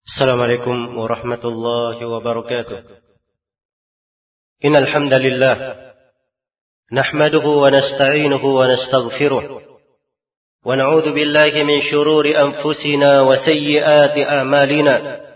السلام عليكم ورحمة الله وبركاته. إن الحمد لله نحمده ونستعينه ونستغفره ونعوذ بالله من شرور أنفسنا وسيئات أعمالنا.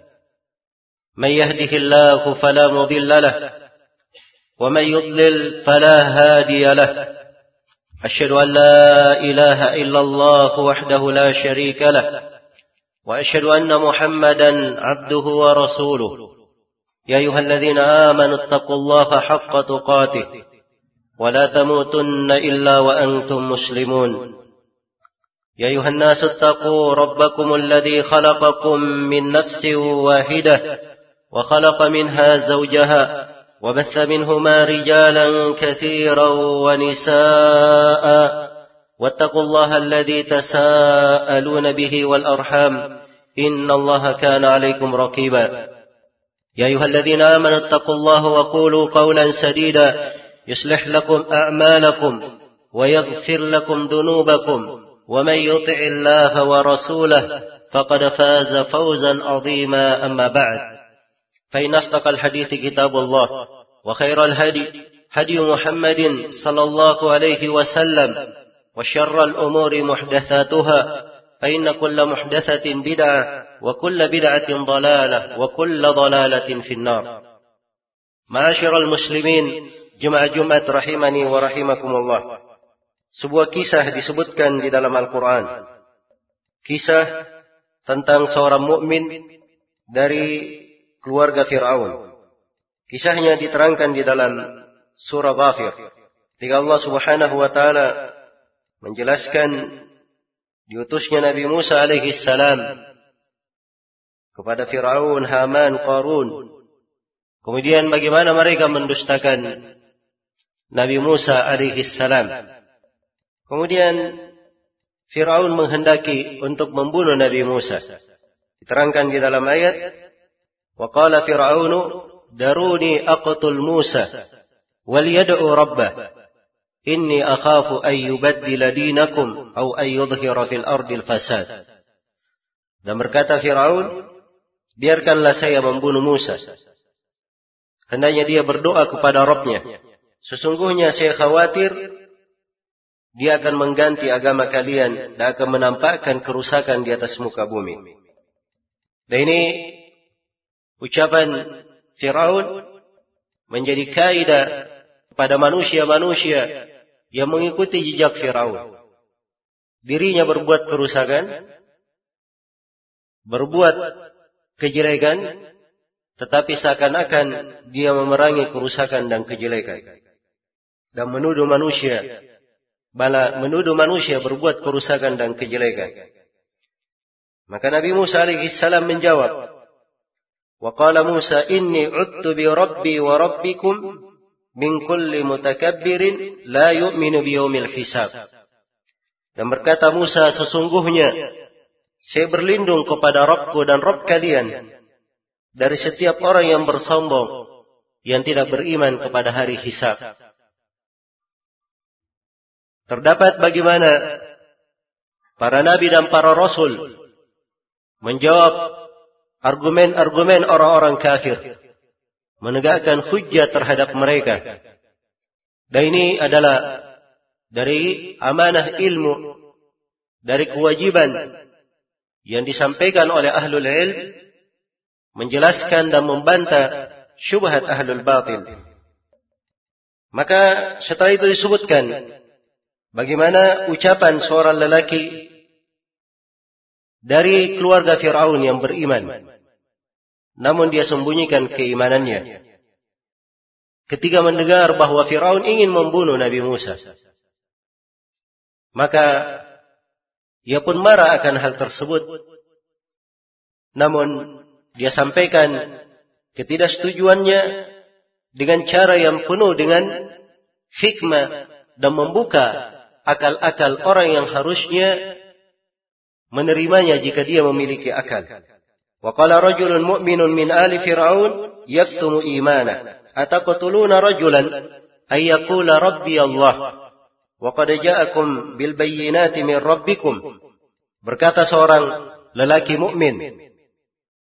من يهده الله فلا مضل له ومن يضلل فلا هادي له. أشهد أن لا إله إلا الله وحده لا شريك له وأشهد أن محمدا عبده ورسوله. يا أيها الذين آمنوا اتقوا الله حق تقاته ولا تموتن إلا وأنتم مسلمون. يا أيها الناس اتقوا ربكم الذي خلقكم من نفس واحدة وخلق منها زوجها وبث منهما رجالا كثيرا ونساء واتقوا الله الذي تساءلون به والأرحام إن الله كان عليكم رقيبا. يا أيها الذين آمنوا اتقوا الله وقولوا قولا سديدا يصلح لكم أعمالكم ويغفر لكم ذنوبكم ومن يطع الله ورسوله فقد فاز فوزا عظيما. أما بعد فإن أصدق الحديث كتاب الله وخير الهدي هدي محمد صلى الله عليه وسلم وشر الأمور محدثاتها فإن كل محدثة بدعة وكل بدعة ضلالة وكل ضلالة في النار. معاشر المسلمين jemaah Jumat rahimani wa rahimakumullah. Sebuah kisah disebutkan di dalam Al-Quran. Kisah tentang seorang mukmin dari keluarga Fir'aun. Kisahnya diterangkan di dalam surah Ghafir. Ketika Allah subhanahu wa ta'ala menjelaskan diutusnya Nabi Musa alaihi salam kepada Fir'aun, Haman, Qarun. Kemudian bagaimana mereka mendustakan Nabi Musa alaihi salam. Kemudian Fir'aun menghendaki untuk membunuh Nabi Musa. Diterangkan di dalam ayat, wa qala Fir'aunu daruni aqtul Musa wal yad'u rabbah inni akhafu an yubaddila dinakum aw an yudhhira fil ardil fasad. Dan berkata Firaun, biarkanlah saya membunuh Musa. Hendaknya dia berdoa kepada Rabbnya. Sesungguhnya saya khawatir dia akan mengganti agama kalian dan akan menampakkan kerusakan di atas muka bumi. Dan ini ucapan Firaun menjadi kaidah pada manusia-manusia yang mengikuti jejak Firaun. Dirinya berbuat kerusakan, berbuat kejelekan, tetapi seakan-akan dia memerangi kerusakan dan kejelekan. Dan menuduh manusia berbuat kerusakan dan kejelekan. Maka Nabi Musa alaihi salam menjawab, wa qala Musa inni udtu bi rabbi wa rabbikum min kulli mutakabbirin la yu'minu biyaumil hisab. Dan berkata Musa, sesungguhnya saya berlindung kepada Rabbku dan Rabb kalian dari setiap orang yang bersombong yang tidak beriman kepada hari hisab. Terdapat bagaimana para nabi dan para rasul menjawab argumen-argumen orang-orang kafir, menegakkan hujjah terhadap mereka. Dan ini adalah dari amanah ilmu, dari kewajiban yang disampaikan oleh ahlul ilm, menjelaskan dan membantah syubhat ahlul batil. Maka setelah itu disebutkan bagaimana ucapan seorang lelaki dari keluarga Fir'aun yang beriman, namun dia sembunyikan keimanannya. Ketika mendengar bahwa Fir'aun ingin membunuh Nabi Musa, maka ia pun marah akan hal tersebut. Namun dia sampaikan ketidaksetujuannya dengan cara yang penuh dengan hikmah dan membuka akal-akal orang yang harusnya menerimanya jika dia memiliki akal. Wa qala rajulun mu'minun min ali fir'aun yaktumu imanah ataqtuluna rajulan ay yaqula rabbi Allah wa qad ja'akum bil bayyinati min rabbikum. Berkata seorang lelaki mukmin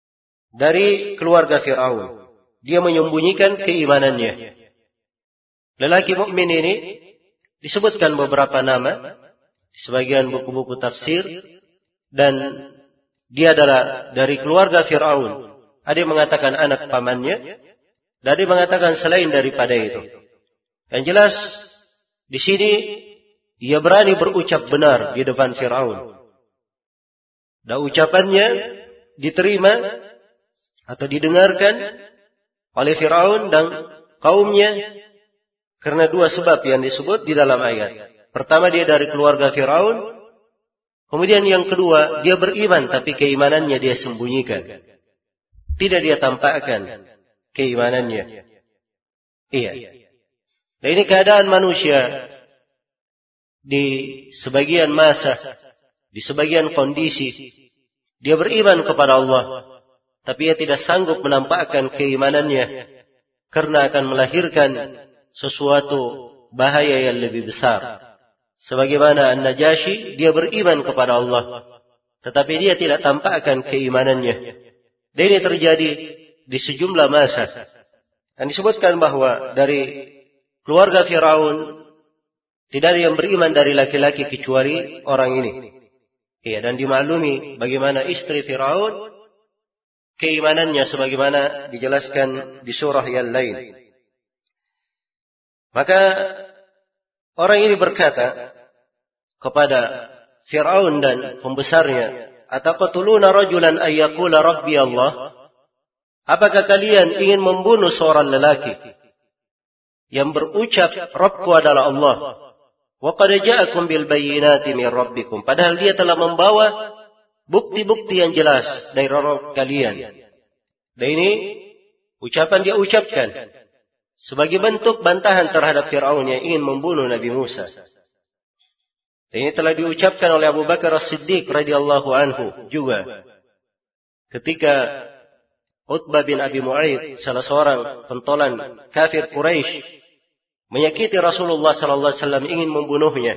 dari keluarga Fir'aun. Dia menyembunyikan keimanannya. Lelaki mukmin ini disebutkan beberapa nama di sebagian buku-buku tafsir, dan dia adalah dari keluarga Fir'aun. Ada yang mengatakan anak pamannya, dan ada yang mengatakan selain daripada itu. Yang jelas di sini dia berani berucap benar di depan Fir'aun. Dan ucapannya diterima atau didengarkan oleh Fir'aun dan kaumnya karena dua sebab yang disebut di dalam ayat. Pertama, dia dari keluarga Fir'aun. Kemudian yang kedua, dia beriman tapi keimanannya dia sembunyikan. Tidak dia tampakkan keimanannya. Iya. Nah, ini keadaan manusia di sebagian masa, di sebagian kondisi. Dia beriman kepada Allah, tapi dia tidak sanggup menampakkan keimanannya karena akan melahirkan sesuatu bahaya yang lebih besar. Sebagaimana An-Najasyi, dia beriman kepada Allah, tetapi dia tidak tampakkan keimanannya. Dan ini terjadi di sejumlah masa. Dan disebutkan bahwa dari keluarga Fir'aun tidak ada yang beriman dari laki-laki kecuali orang ini. Iya, dan dimaklumi bagaimana istri Fir'aun keimanannya sebagaimana dijelaskan di surah yang lain. Maka orang ini berkata kepada Fir'aun dan pembesarnya, "Ataqtuluna rajulan ay yaqula rabbi Allah?" Apakah kalian ingin membunuh seorang lelaki yang berucap Rabbku adalah Allah? Wa qad ja'akum bil bayyinati min rabbikum. Padahal dia telah membawa bukti-bukti yang jelas dari Rabb kalian. Dan ini ucapan dia ucapkan sebagai bentuk bantahan terhadap Fir'aun yang ingin membunuh Nabi Musa. Dan ini telah diucapkan oleh Abu Bakar As-Siddiq radhiyallahu anhu juga. Ketika Utbah bin Abi Mu'aid, salah seorang pentolan kafir Quraisy, menyakiti Rasulullah sallallahu alaihi wasallam, ingin membunuhnya.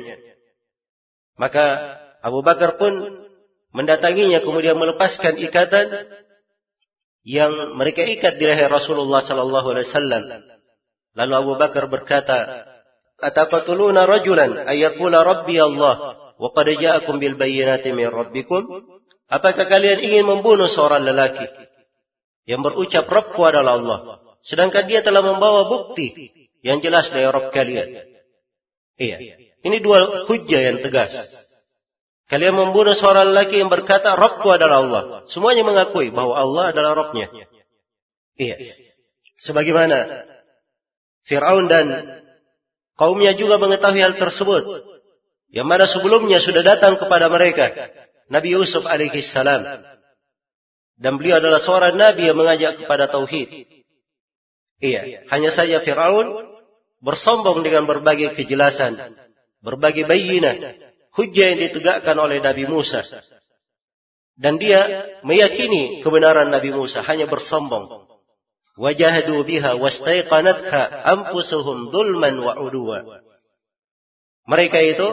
Maka Abu Bakar pun mendatanginya, kemudian melepaskan ikatan yang mereka ikat di leher Rasulullah sallallahu alaihi wasallam. Lalu Abu Bakar berkata, "Ataqtuluna rajulan ay yaqula rabbi Allah wa qad ja'akum bil bayyinati min rabbikum?" Apakah kalian ingin membunuh seorang lelaki yang berucap Rabbku adalah Allah, sedangkan dia telah membawa bukti yang jelas dari Rabb kalian? Iya. Ini dua hujjah yang tegas. Kalian membunuh seorang lelaki yang berkata Rabbku adalah Allah. Semuanya mengakui bahwa Allah adalah Rabbnya. Iya. Sebagaimana Fir'aun dan kaumnya juga mengetahui hal tersebut, yang mana sebelumnya sudah datang kepada mereka Nabi Yusuf alaihi salam, dan beliau adalah seorang nabi yang mengajak kepada tauhid. Iya, hanya saja Fir'aun bersombong dengan berbagai kejelasan, berbagai bayyinah, hujjah yang ditegakkan oleh Nabi Musa, dan dia meyakini kebenaran Nabi Musa, hanya bersombong. Wajahadu biha wastaiqanatha anfusuhum dzulman wa udwa. Mereka itu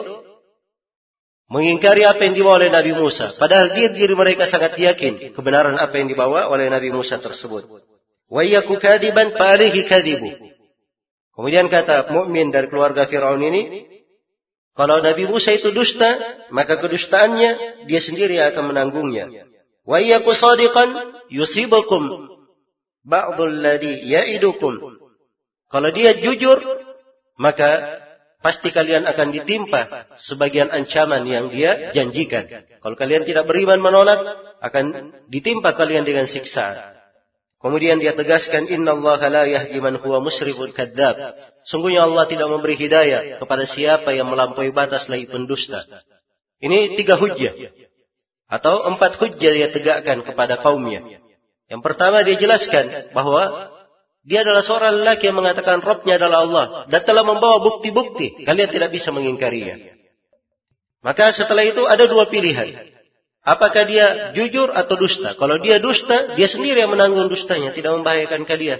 mengingkari apa yang dibawa oleh Nabi Musa, padahal diri mereka sangat yakin kebenaran apa yang dibawa oleh Nabi Musa tersebut. Wa yaku kadiban fa alayhi kadibu. Kemudian kata mukmin dari keluarga Fir'aun ini, kalau Nabi Musa itu dusta, maka kedustaannya dia sendiri akan menanggungnya. Wa yaku shadiqan yusibukum ba'dul ladzi ya'idukum. Kalau dia jujur, maka pasti kalian akan ditimpa sebagian ancaman yang dia janjikan. Kalau kalian tidak beriman menolak, akan ditimpa kalian dengan siksaan. Kemudian dia tegaskan, innallaha la yahdi man huwa musrifun kadzdzab. Sungguhnya Allah tidak memberi hidayah kepada siapa yang melampaui batas lagi pendusta. Ini 3 hujjah atau 4 hujjah dia tegakkan kepada kaumnya. Yang pertama, dia jelaskan bahwa dia adalah seorang lelaki yang mengatakan Rabbnya adalah Allah dan telah membawa bukti-bukti. Kalian tidak bisa mengingkarinya. Maka setelah itu ada 2 pilihan. Apakah dia jujur atau dusta? Kalau dia dusta, dia sendiri yang menanggung dustanya, tidak membahayakan kalian.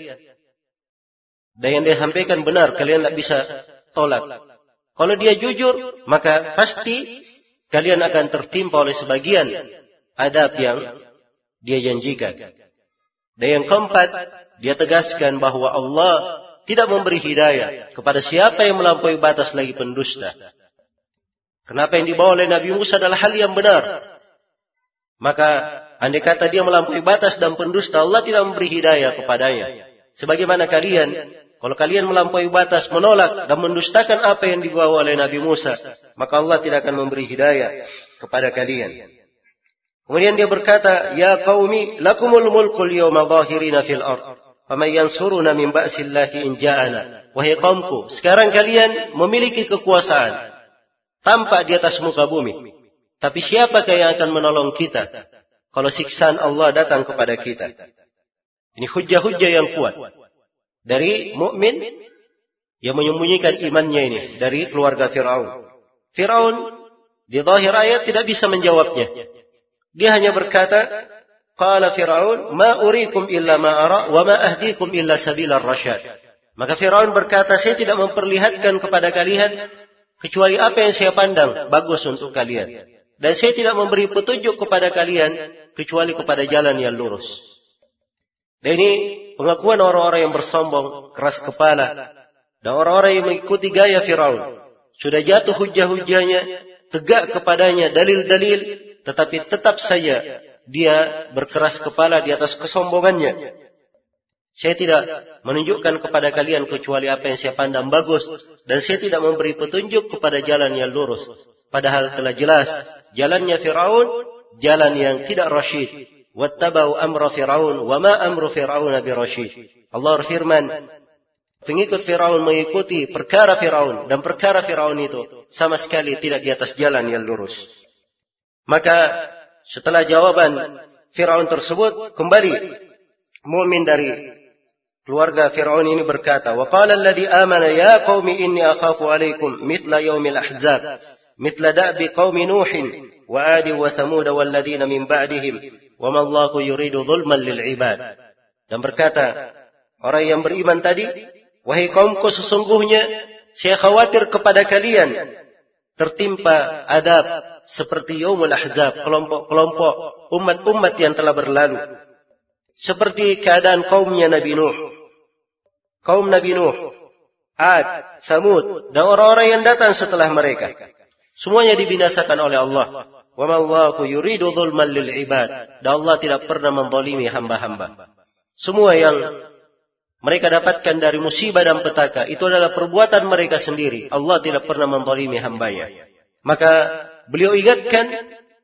Dan yang dia sampaikan benar, kalian tidak bisa tolak. Kalau dia jujur, maka pasti kalian akan tertimpa oleh sebagian adab yang dia janjikan. Dan yang keempat, dia tegaskan bahwa Allah tidak memberi hidayah kepada siapa yang melampaui batas lagi pendusta. Kenapa yang dibawa oleh Nabi Musa adalah hal yang benar. Maka andai kata dia melampaui batas dan pendusta, Allah tidak memberi hidayah kepadanya. Sebagaimana kalian, kalau kalian melampaui batas, menolak dan mendustakan apa yang dibawa oleh Nabi Musa, maka Allah tidak akan memberi hidayah kepada kalian. Kemudian dia berkata, ya qaumi lakumul mulkul yawma zahirina fil ard, faman yansuruna min ba'sillahi in ja'ana. Wahai kaumku, sekarang kalian memiliki kekuasaan tampak di atas muka bumi. Tapi siapakah yang akan menolong kita kalau siksaan Allah datang kepada kita? Ini hujah-hujah yang kuat dari mukmin yang menyembunyikan imannya ini dari keluarga Firaun. Firaun di zahir ayat tidak bisa menjawabnya. Dia hanya berkata, qala Firaun ma urikum illa ma ara wa ma ahdikum illa sabilar rasyad. Maka Firaun berkata, saya tidak memperlihatkan kepada kalian kecuali apa yang saya pandang bagus untuk kalian. Dan saya tidak memberi petunjuk kepada kalian kecuali kepada jalan yang lurus. Dan ini pengakuan orang-orang yang bersombong, keras kepala, dan orang-orang yang mengikuti gaya Firaun. Sudah jatuh hujah-hujahnya, tegak kepadanya dalil-dalil, tetapi tetap saja dia berkeras kepala di atas kesombongannya. Saya tidak menunjukkan kepada kalian kecuali apa yang saya pandang bagus, dan saya tidak memberi petunjuk kepada jalan yang lurus. Padahal telah jelas jalannya Firaun, jalan yang tidak rasyid. Wattabau amra Firaun, wa ma amru Firaun birasyid. Allah berfirman, pengikut Firaun mengikuti perkara Firaun, dan perkara Firaun itu sama sekali tidak di atas jalan yang lurus. Maka setelah jawaban Firaun tersebut, kembali mukmin dari keluarga Firaun ini berkata, wa qala alladhi amana ya qaumi inni akhafu alaikum mithla yaumil ahzab mithla da'bi qaumi nuhin wa adi wa thamud wal ladina min ba'dihim wa ma Allahu yuridu zulman lil ibad. Dan berkata orang yang beriman tadi, wahai kaumku, sesungguhnya saya khawatir kepada kalian tertimpa adab seperti yaumul ahzab, kelompok-kelompok umat-umat yang telah berlalu. Seperti keadaan kaumnya Nabi Nuh, kaum Nabi Nuh, Ad, Thamud, dan orang-orang yang datang setelah mereka. Semuanya dibinasakan oleh Allah. Wa ma Allahu yuridu zulman lil ibad. Dan Allah tidak pernah menzalimi hamba-hamba. Semua yang mereka dapatkan dari musibah dan petaka itu adalah perbuatan mereka sendiri. Allah tidak pernah menzalimi hambanya. Maka beliau ingatkan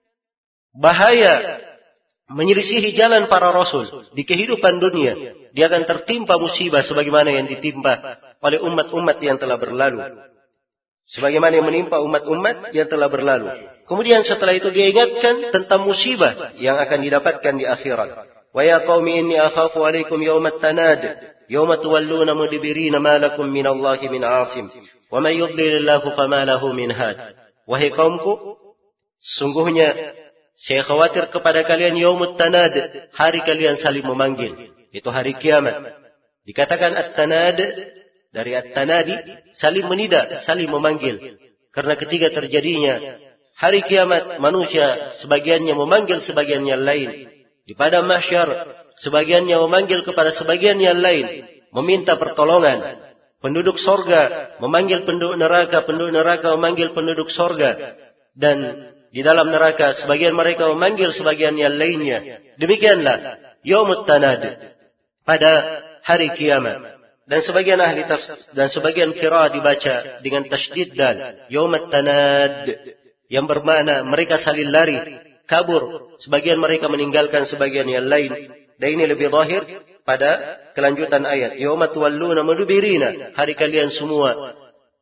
bahaya menyelisihi jalan para rasul di kehidupan dunia. Dia akan tertimpa musibah sebagaimana yang ditimpa oleh umat-umat yang telah berlalu. Sebagaimana yang menimpa umat-umat yang telah berlalu. Kemudian setelah itu dia ingatkan tentang musibah yang akan didapatkan di akhirat. Wa ya qaumi inni akhafu alaikum yawmat tanad, yawma tuwalluna mudbirina ma lakum minallahi min asim, wa man yudlilillahu fama lahu min had. Wahai kaumku, sungguhnya saya khawatir kepada kalian yaumut tanad, hari kalian saling memanggil, itu hari kiamat. Dikatakan at-tanad dari at-tanadi, saling menida, saling memanggil. Karena ketika terjadinya hari kiamat, manusia sebagiannya memanggil sebagian yang lain. Di padang mahsyar, sebagiannya memanggil kepada sebagian yang lain, meminta pertolongan. Penduduk sorga memanggil penduduk neraka memanggil penduduk sorga. Dan di dalam neraka, sebagian mereka memanggil sebagian yang lainnya. Demikianlah yaumut tanad, pada hari kiamat. Dan sebagian ahli tafsir dan sebagian qiraah dibaca dengan tasydid dal, yaumut tanad, yang bermakna mereka saling lari, kabur. Sebagian mereka meninggalkan sebagian yang lain. Dan ini lebih zahir pada kelanjutan ayat. Yauma tuwalluna mudbirina, hari kalian semua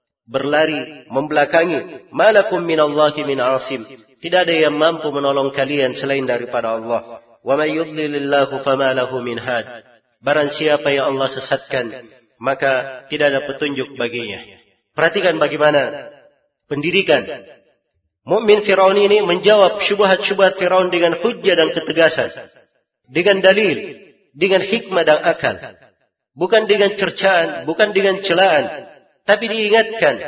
berlari, membelakangi. Malakum minallahi min asim, tidak ada yang mampu menolong kalian selain daripada Allah. Wa may yudlilillahu fama lahu min had, barang siapa yang Allah sesatkan, maka tidak ada petunjuk baginya. Perhatikan bagaimana pendidikan mukmin Firaun ini menjawab syubhat-syubhat Firaun dengan hujjah dan ketegasan, dengan dalil, dengan hikmah dan akal, bukan dengan cercaan, bukan dengan celaan, tapi diingatkan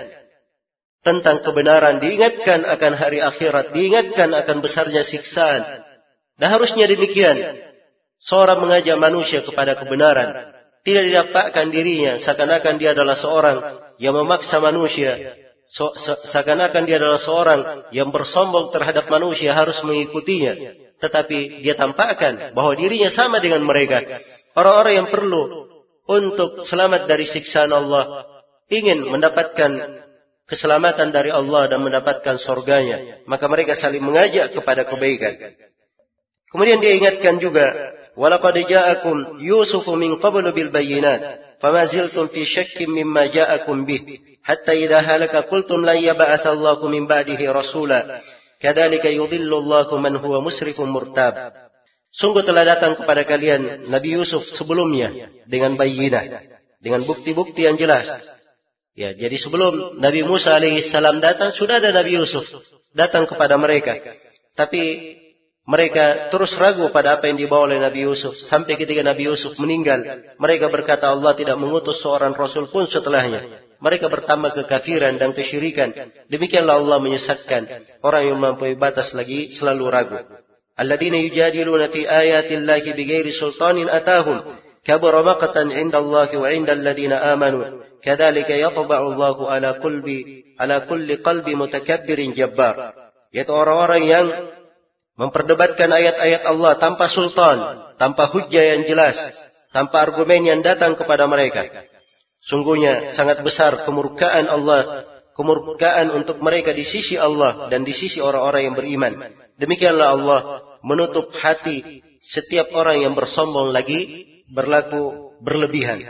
tentang kebenaran, diingatkan akan hari akhirat, diingatkan akan besarnya siksaan. Dan harusnya demikian seorang mengajak manusia kepada kebenaran, tidak didapatkan dirinya seakan-akan dia adalah seorang yang memaksa manusia, seakan-akan dia adalah seorang yang bersombong terhadap manusia harus mengikutinya, tetapi dia tampakkan bahwa dirinya sama dengan mereka. Orang-orang yang perlu untuk selamat dari siksaan Allah, ingin mendapatkan keselamatan dari Allah dan mendapatkan surganya, maka mereka saling mengajak kepada kebaikan. Kemudian dia ingatkan juga, walaqad ja'akum Yusufu min qablu bil bayyinat, fama ziltum fi syakkin mimma ja'akum bih, hatta idza halaka qultum lan yab'atha Allahu min ba'dihi rasula, kadzalika yudhillu Allahu man huwa musrifun murtab. Sungguh telah datang kepada kalian Nabi Yusuf sebelumnya dengan bayyinah, dengan bukti-bukti yang jelas. Ya, jadi sebelum Nabi Musa alaihissalam datang, sudah ada Nabi Yusuf datang kepada mereka. Tapi mereka terus ragu pada apa yang dibawa oleh Nabi Yusuf. Sampai ketika Nabi Yusuf meninggal, mereka berkata Allah tidak mengutus seorang Rasul pun setelahnya. Mereka bertambah kekafiran dan kesyirikan. Demikianlah Allah menyesatkan orang yang melampaui batas lagi selalu ragu. Alladzina yujadiluna fi ayatillahi bighairi sultanin atahum, kabura maqtan 'inda Allahi wa 'inda alladzina amanu, kadzalika yatba'u Allahu ala kulli qalbi mutakabbirin jabbar. Yaitu orang-orang yang memperdebatkan ayat-ayat Allah tanpa sultan, tanpa hujjah yang jelas, tanpa argumen yang datang kepada mereka. Sungguhnya sangat besar kemurkaan Allah, kemurkaan untuk mereka di sisi Allah dan di sisi orang-orang yang beriman. Demikianlah Allah menutup hati setiap orang yang bersombong lagi berlaku berlebihan.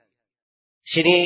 Sini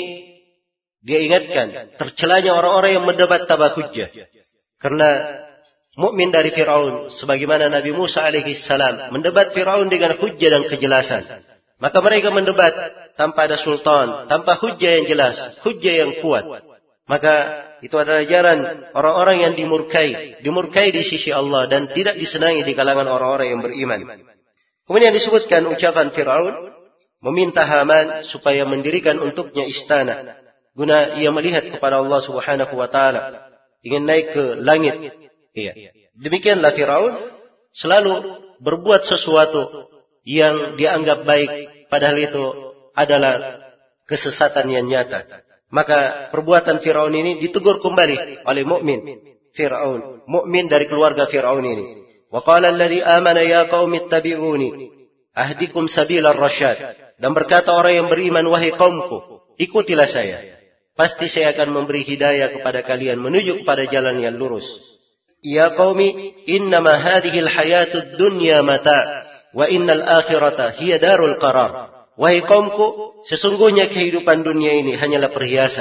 dia ingatkan tercelanya orang-orang yang mendebat tanpa hujjah. Karena mukmin dari Firaun, sebagaimana Nabi Musa alaihissalam mendebat Firaun dengan hujjah dan kejelasan. Maka mereka mendebat tanpa ada sultan, tanpa hujjah yang jelas, hujjah yang kuat. Maka itu adalah ajaran orang-orang yang dimurkai di sisi Allah dan tidak disenangi di kalangan orang-orang yang beriman. Kemudian disebutkan ucapan Firaun meminta Haman supaya mendirikan untuknya istana, guna ia melihat kepada Allah Subhanahu wa taala, ingin naik ke langit. Iya. Demikianlah Firaun selalu berbuat sesuatu yang dianggap baik, padahal itu adalah kesesatan yang nyata. Maka perbuatan Firaun ini ditegur kembali oleh mukmin Firaun, mukmin dari keluarga Firaun ini. Wa qala alladhi amana ya qaumi ittabi'uni ahdikum sabilar rasyad. Dan berkata orang yang beriman, wahai kaumku, ikutilah saya. Pasti saya akan memberi hidayah kepada kalian menuju kepada jalan yang lurus. Ya qaumi innama hadhil hayatud dunya mata wa innal akhirata hiya darul qarar. Wahai kaumku, sesungguhnya kehidupan dunia ini hanyalah perhiasan,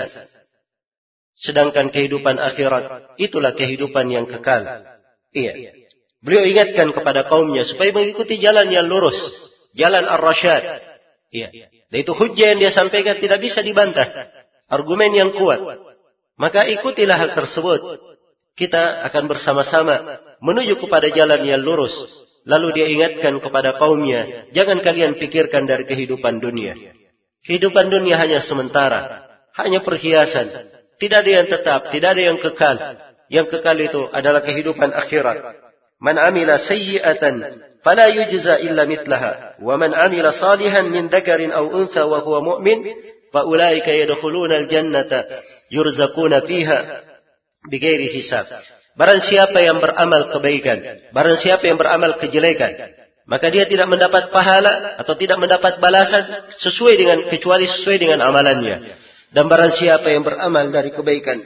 sedangkan kehidupan akhirat itulah kehidupan yang kekal. Iya. Beliau ingatkan kepada kaumnya supaya mengikuti jalan yang lurus, jalan ar-rasyad. Iya. Dan itu hujjah yang dia sampaikan tidak bisa dibantah, argumen yang kuat. Maka ikutilah hal tersebut. Kita akan bersama-sama menuju kepada jalan yang lurus. Lalu dia ingatkan kepada kaumnya, jangan kalian pikirkan dari kehidupan dunia. Kehidupan dunia hanya sementara, hanya perhiasan. Tidak ada yang tetap, tidak ada yang kekal. Yang kekal itu adalah kehidupan akhirat. Man amila sayyi'atan fala yujza illa mithlaha, wa man amila salihan min dzakarin aw untha wa huwa mu'min, fa ulaika yadkhuluna al-jannata yurzaquna fiha bighairi hisab. Barang siapa yang beramal kebaikan, barang siapa yang beramal kejelekan, maka dia tidak mendapat pahala atau tidak mendapat balasan kecuali sesuai dengan amalannya. Dan barang siapa yang beramal dari kebaikan,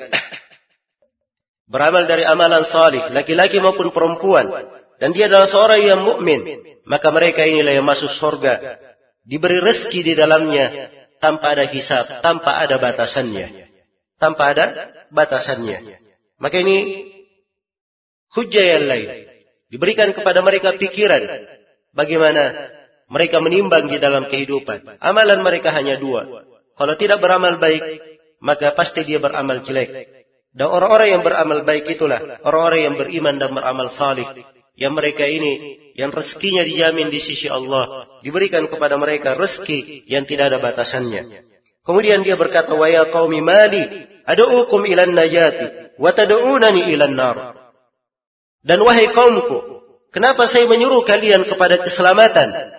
beramal dari amalan salih, laki-laki maupun perempuan, dan dia adalah seorang yang mukmin, maka mereka inilah yang masuk surga, diberi rezeki di dalamnya tanpa ada hisab, tanpa ada batasannya. Tanpa ada batasannya. Maka ini hujjah yang lain. Diberikan kepada mereka pikiran bagaimana mereka menimbang di dalam kehidupan. Amalan mereka hanya dua. Kalau tidak beramal baik, maka pasti dia beramal jelek. Dan orang-orang yang beramal baik itulah orang-orang yang beriman dan beramal salih. Yang mereka ini, yang rezekinya dijamin di sisi Allah. Diberikan kepada mereka rezeki yang tidak ada batasannya. Kemudian dia berkata, wa ya qaumi mali ad'ukum ilan najati wa tad'unani ilan nar. Dan wahai kaumku, kenapa saya menyuruh kalian kepada keselamatan,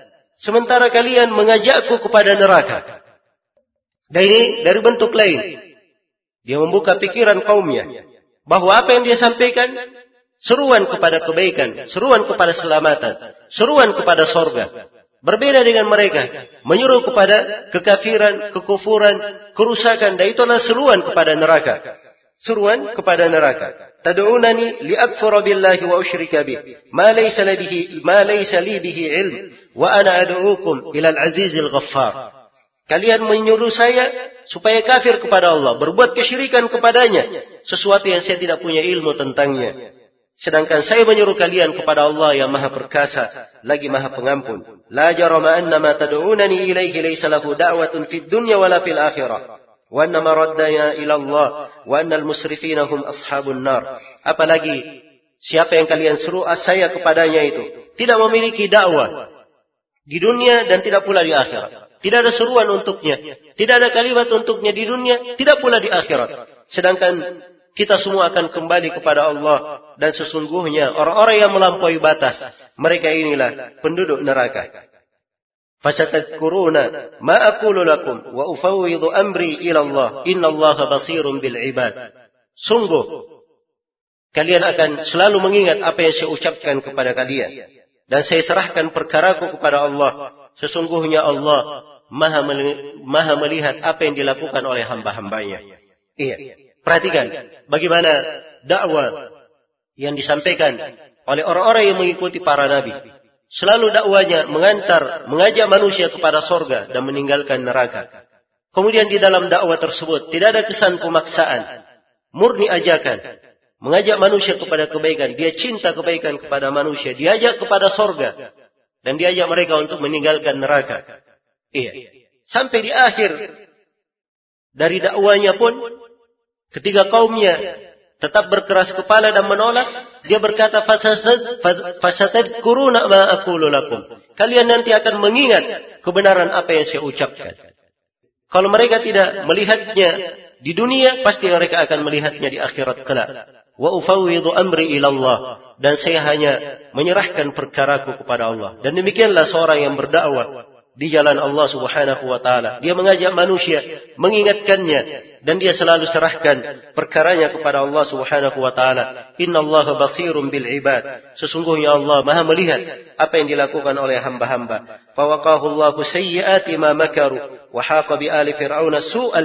sementara kalian mengajakku kepada neraka. Dan ini dari bentuk lain. Dia membuka pikiran kaumnya bahwa apa yang dia sampaikan seruan kepada kebaikan, seruan kepada keselamatan, seruan kepada sorga. Berbeda dengan mereka, menyuruh kepada kekafiran, kekufuran, kerusakan, dan itulah seruan kepada neraka. Seruan kepada neraka. Tad'unani liakfura billahi wa usyrika bih, ma laysa li bihi ilm, wa ana ad'ukum ila al-azizil ghaffar. Kalian menyuruh saya supaya kafir kepada Allah, berbuat kesyirikan kepadanya, sesuatu yang saya tidak punya ilmu tentangnya. Sedangkan saya menyuruh kalian kepada Allah yang Maha Perkasa, lagi Maha Pengampun. La jarama anna ma tad'unani ilaihi laysa lahu da'watun fid dunya wala fil akhirah. Wa anna maraddana ila Allah wa anna al-musrifina hum ashabun nar. Apalagi siapa yang kalian suruh saya kepadanya itu tidak memiliki dakwah di dunia dan tidak pula di akhirat. Tidak ada seruan untuknya, tidak ada kalimat untuknya di dunia, tidak pula di akhirat. Sedangkan kita semua akan kembali kepada Allah, dan sesungguhnya orang-orang yang melampaui batas, mereka inilah penduduk neraka. Fasatadkuruna ma aqulu lakum wa ufawwidu amri ila Allah, innallaha basirun bil ibad. Sungguh kalian akan selalu mengingat apa yang saya ucapkan kepada kalian, dan saya serahkan perkaraku kepada Allah. Sesungguhnya Allah Maha melihat apa yang dilakukan oleh hamba-hambanya. Iya. Perhatikan bagaimana dakwah yang disampaikan oleh orang-orang yang mengikuti para nabi. Selalu dakwanya mengajak manusia kepada sorga dan meninggalkan neraka. Kemudian di dalam dakwah tersebut tidak ada kesan pemaksaan, murni ajakan, mengajak manusia kepada kebaikan. Dia cinta kebaikan kepada manusia, diajak kepada sorga, dan diajak mereka untuk meninggalkan neraka. Iya. Sampai di akhir dari dakwanya pun, ketika kaumnya tetap berkeras kepala dan menolak, dia berkata, fasatadkuruna ma aqulu lakum. Kalian nanti akan mengingat kebenaran apa yang saya ucapkan. Kalau mereka tidak melihatnya di dunia, pasti mereka akan melihatnya di akhirat kelak. Wa ufawwidu amri ila Allah, dan saya hanya menyerahkan perkaraku kepada Allah. Dan demikianlah seorang yang berdakwah di jalan Allah Subhanahu wa taala. Dia mengajak manusia, mengingatkannya, dan dia selalu serahkan perkaranya kepada Allah Subhanahu wa taala. Innallaha basirun bil ibad. Sesungguhnya Allah Maha melihat apa yang dilakukan oleh hamba-hamba. Fawaqahu Allahu sayyiati ma makaru wa haqa bi ali fir'auna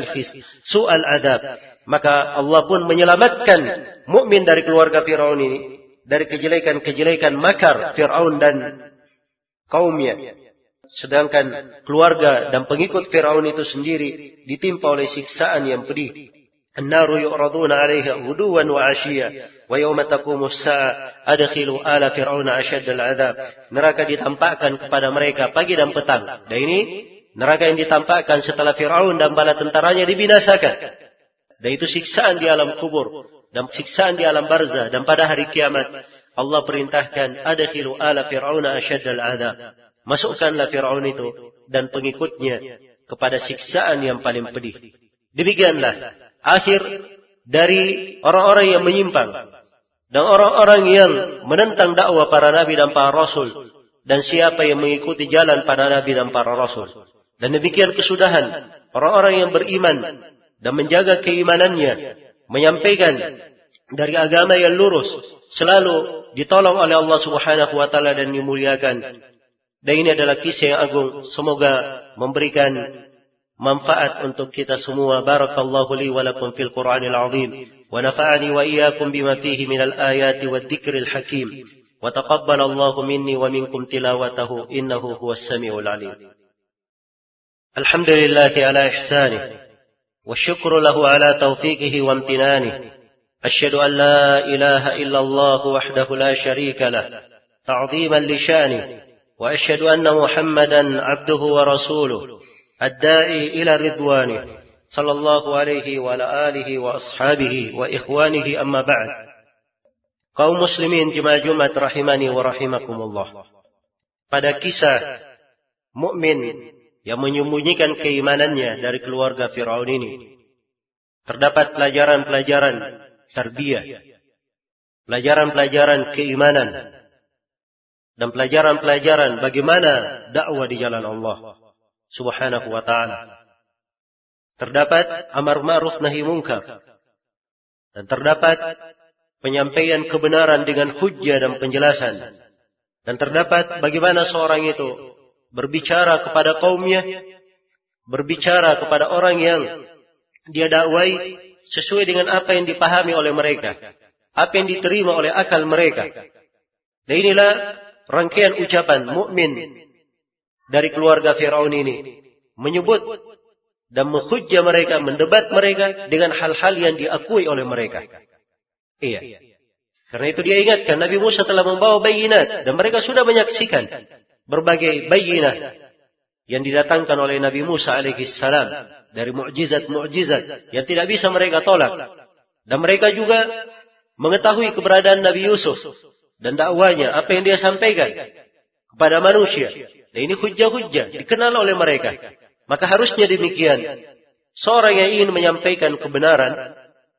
su'al adab. Maka Allah pun menyelamatkan mukmin dari keluarga Firaun ini dari kejelekan-kejelekan makar Firaun dan kaumnya. Sedangkan keluarga dan pengikut Firaun itu sendiri ditimpa oleh siksaan yang pedih. An-naru yu'raduna 'alaiha ghuduwan wa 'ashiyya wa yawma taqumu as-sa'a adkhilu ala fir'auna ashadda al-'adzab. Neraka ditampakkan kepada mereka pagi dan petang. Dan ini neraka yang ditampakkan setelah Firaun dan bala tentaranya dibinasakan. Dan itu siksaan di alam kubur dan siksaan di alam barzah, dan pada hari kiamat Allah perintahkan adkhilu ala fir'auna ashadda al-'adzab. Masukkanlah Firaun itu dan pengikutnya kepada siksaan yang paling pedih. Demikianlah akhir dari orang-orang yang menyimpang dan orang-orang yang menentang dakwah para nabi dan para rasul, dan siapa yang mengikuti jalan para nabi dan para rasul. Dan demikian kesudahan orang-orang yang beriman dan menjaga keimanannya, menyampaikan dari agama yang lurus, selalu ditolong oleh Allah Subhanahu wa taala dan dimuliakan. Dan ini adalah kisah yang agung. Semoga memberikan manfaat untuk kita semua. Barakallahu li wa lakum fil Qur'anil azim, wa nafa'ani wa iyyakum bima fihi minal ayati wad dzikril hakim, wa taqabbalallahu minni wa minkum tilawatahu innahu huwas samiul alim. Alhamdulillahi ala ihsanih, wa syukru lahu ala taufiqihi wa amtinanih. Asyhadu an la ilaha illallah wahdahu la syarika lah, ta'ziman li syanihi. وأشهد أن محمدا عبده ورسوله الداعي إلى رضوانه صلى الله عليه وعلى آله وأصحابه وإخوانه أما بعد. Kaum muslimin jemaah Jumat rahimani wa rahimakumullah. Pada kisah mukmin yang menyembunyikan keimanannya dari keluarga Firaun ini, terdapat pelajaran-pelajaran tarbiyah, pelajaran-pelajaran keimanan, dan pelajaran-pelajaran bagaimana dakwah di jalan Allah Subhanahu wa ta'ala. Terdapat amar ma'ruf nahi munkar, dan terdapat penyampaian kebenaran dengan hujjah dan penjelasan, dan terdapat bagaimana seorang itu berbicara kepada kaumnya, berbicara kepada orang yang dia dakwai sesuai dengan apa yang dipahami oleh mereka, apa yang diterima oleh akal mereka. Dan inilah rangkaian ucapan mukmin dari keluarga Firaun ini, menyebut dan menghujjah mereka, mendebat mereka dengan hal-hal yang diakui oleh mereka. Iya. Karena itu dia ingatkan Nabi Musa telah membawa bayinat, dan mereka sudah menyaksikan berbagai bayinat yang didatangkan oleh Nabi Musa alaihi salam dari mukjizat-mukjizat yang tidak bisa mereka tolak. Dan mereka juga mengetahui keberadaan Nabi Yusuf dan dakwanya, apa yang dia sampaikan kepada manusia. Dan ini hujjah-hujjah dikenal oleh mereka. Maka harusnya demikian. Seorang yang ingin menyampaikan kebenaran,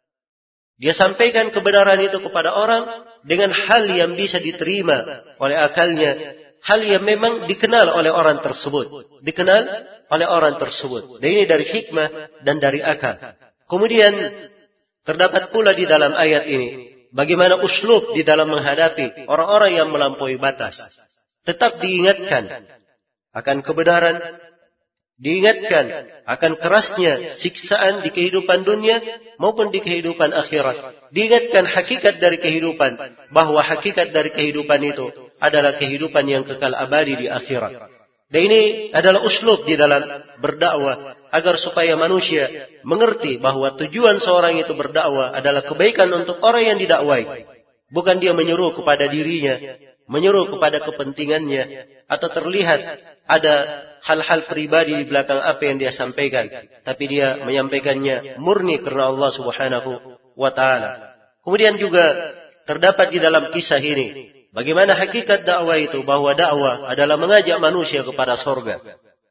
dia sampaikan kebenaran itu kepada orang dengan hal yang bisa diterima oleh akalnya, hal yang memang dikenal oleh orang tersebut. Dikenal oleh orang tersebut. Dan ini dari hikmah dan dari akal. Kemudian terdapat pula di dalam ayat ini bagaimana uslub di dalam menghadapi orang-orang yang melampaui batas. Tetap diingatkan akan kebenaran, diingatkan akan kerasnya siksaan di kehidupan dunia maupun di kehidupan akhirat. Diingatkan hakikat dari kehidupan, bahwa hakikat dari kehidupan itu adalah kehidupan yang kekal abadi di akhirat. Dan ini adalah uslub di dalam berdakwah, agar supaya manusia mengerti bahwa tujuan seorang itu berdakwah adalah kebaikan untuk orang yang didakwai. Bukan dia menyuruh kepada dirinya, menyuruh kepada kepentingannya, atau terlihat ada hal-hal pribadi di belakang apa yang dia sampaikan, tapi dia menyampaikannya murni karena Allah Subhanahu wa ta'ala. Kemudian juga terdapat di dalam kisah ini bagaimana hakikat dakwah itu, bahwa dakwah adalah mengajak manusia kepada surga,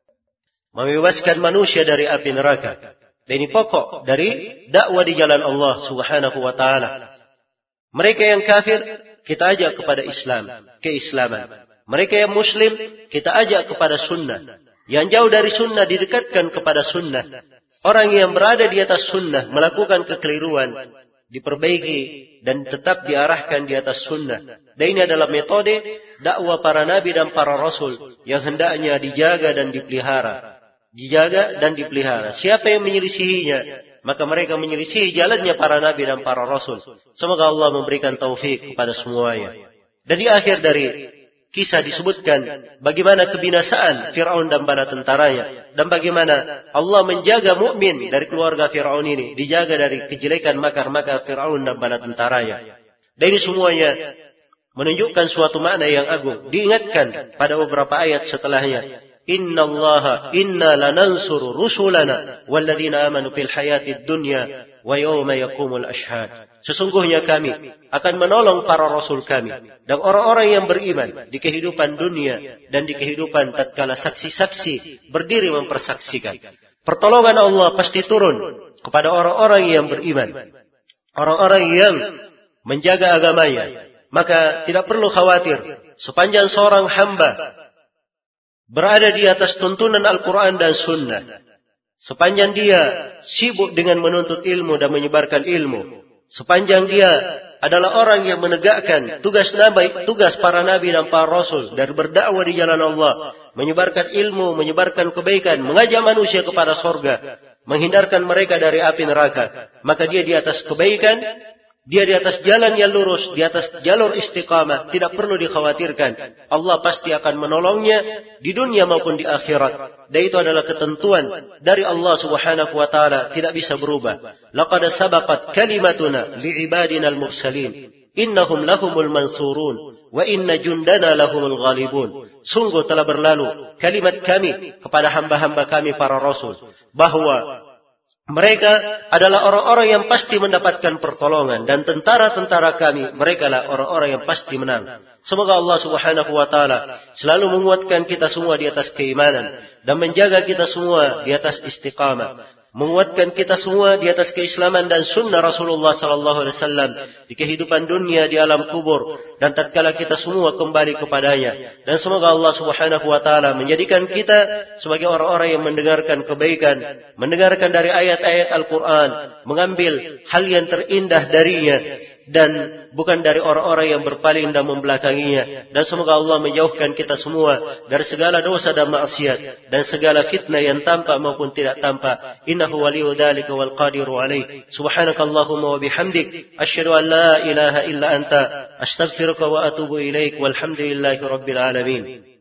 membebaskan manusia dari api neraka. Dan ini pokok dari dakwah di jalan Allah Subhanahu wa ta'ala. Mereka yang kafir kita ajak kepada Islam, keislaman. Mereka yang muslim kita ajak kepada sunnah. Yang jauh dari sunnah didekatkan kepada sunnah. Orang yang berada di atas sunnah melakukan kekeliruan diperbaiki dan tetap diarahkan di atas sunnah. Dan ini adalah metode dakwah para nabi dan para rasul yang hendaknya dijaga dan dipelihara. Dijaga dan dipelihara. Siapa yang menyelisihinya, maka mereka menyelisihi jalannya para nabi dan para rasul. Semoga Allah memberikan taufik kepada semuanya. Dan di akhir dari kisah disebutkan bagaimana kebinasaan Fir'aun dan bala tentaranya, dan bagaimana Allah menjaga mukmin dari keluarga Fir'aun ini, dijaga dari kejelekan makar-makar Fir'aun dan bala tentaranya. Dan ini semuanya menunjukkan suatu makna yang agung. Diingatkan pada beberapa ayat setelahnya, Inna lanansuru rusulana walladzina amanu fil hayatid dunya wa yawma yaqumul ashhad. Sesungguhnya kami akan menolong para rasul kami dan orang-orang yang beriman di kehidupan dunia dan di kehidupan tatkala saksi-saksi berdiri mempersaksikan. Pertolongan Allah pasti turun kepada orang-orang yang beriman, orang-orang yang menjaga agamanya. Maka tidak perlu khawatir sepanjang seorang hamba berada di atas tuntunan Al-Quran dan Sunnah, sepanjang dia sibuk dengan menuntut ilmu dan menyebarkan ilmu, sepanjang dia adalah orang yang menegakkan tugas para nabi dan para rasul dari berdakwah di jalan Allah, menyebarkan ilmu, menyebarkan kebaikan, mengajak manusia kepada surga, menghindarkan mereka dari api neraka, maka dia di atas kebaikan, dia di atas jalan yang lurus, di atas jalur istiqamah. Tidak perlu dikhawatirkan, Allah pasti akan menolongnya di dunia maupun di akhirat. Dan itu adalah ketentuan dari Allah Subhanahu wa ta'ala, tidak bisa berubah. Laqad sabaqat kalimatuna li'ibadina al-mursalin innahum lahumul mansurun wa inna jundana lahumul ghalibun. Sungguh telah berlalu kalimat kami kepada hamba-hamba kami para rasul, bahwa mereka adalah orang-orang yang pasti mendapatkan pertolongan, dan tentara-tentara kami, mereka lah orang-orang yang pasti menang. Semoga Allah Subhanahu wa ta'ala selalu menguatkan kita semua di atas keimanan dan menjaga kita semua di atas istiqamah, menguatkan kita semua di atas keislaman dan sunnah Rasulullah sallallahu alaihi wasallam di kehidupan dunia, di alam kubur, dan tatkala kita semua kembali kepadanya. Dan semoga Allah Subhanahu wa taala menjadikan kita sebagai orang-orang yang mendengarkan kebaikan, mendengarkan dari ayat-ayat Al-Qur'an, mengambil hal yang terindah darinya, dan bukan dari orang-orang yang berpaling dan membelakanginya. Dan semoga Allah menjauhkan kita semua dari segala dosa dan maksiat dan segala fitnah yang tampak maupun tidak tampak. Innahu waliyyu dzalika wal qadiru alaih. Subhanakallahumma wa bihamdik asyhadu an la ilaha illa anta astaghfiruka wa atubu ilaik. Walhamdulillahi rabbil alamin.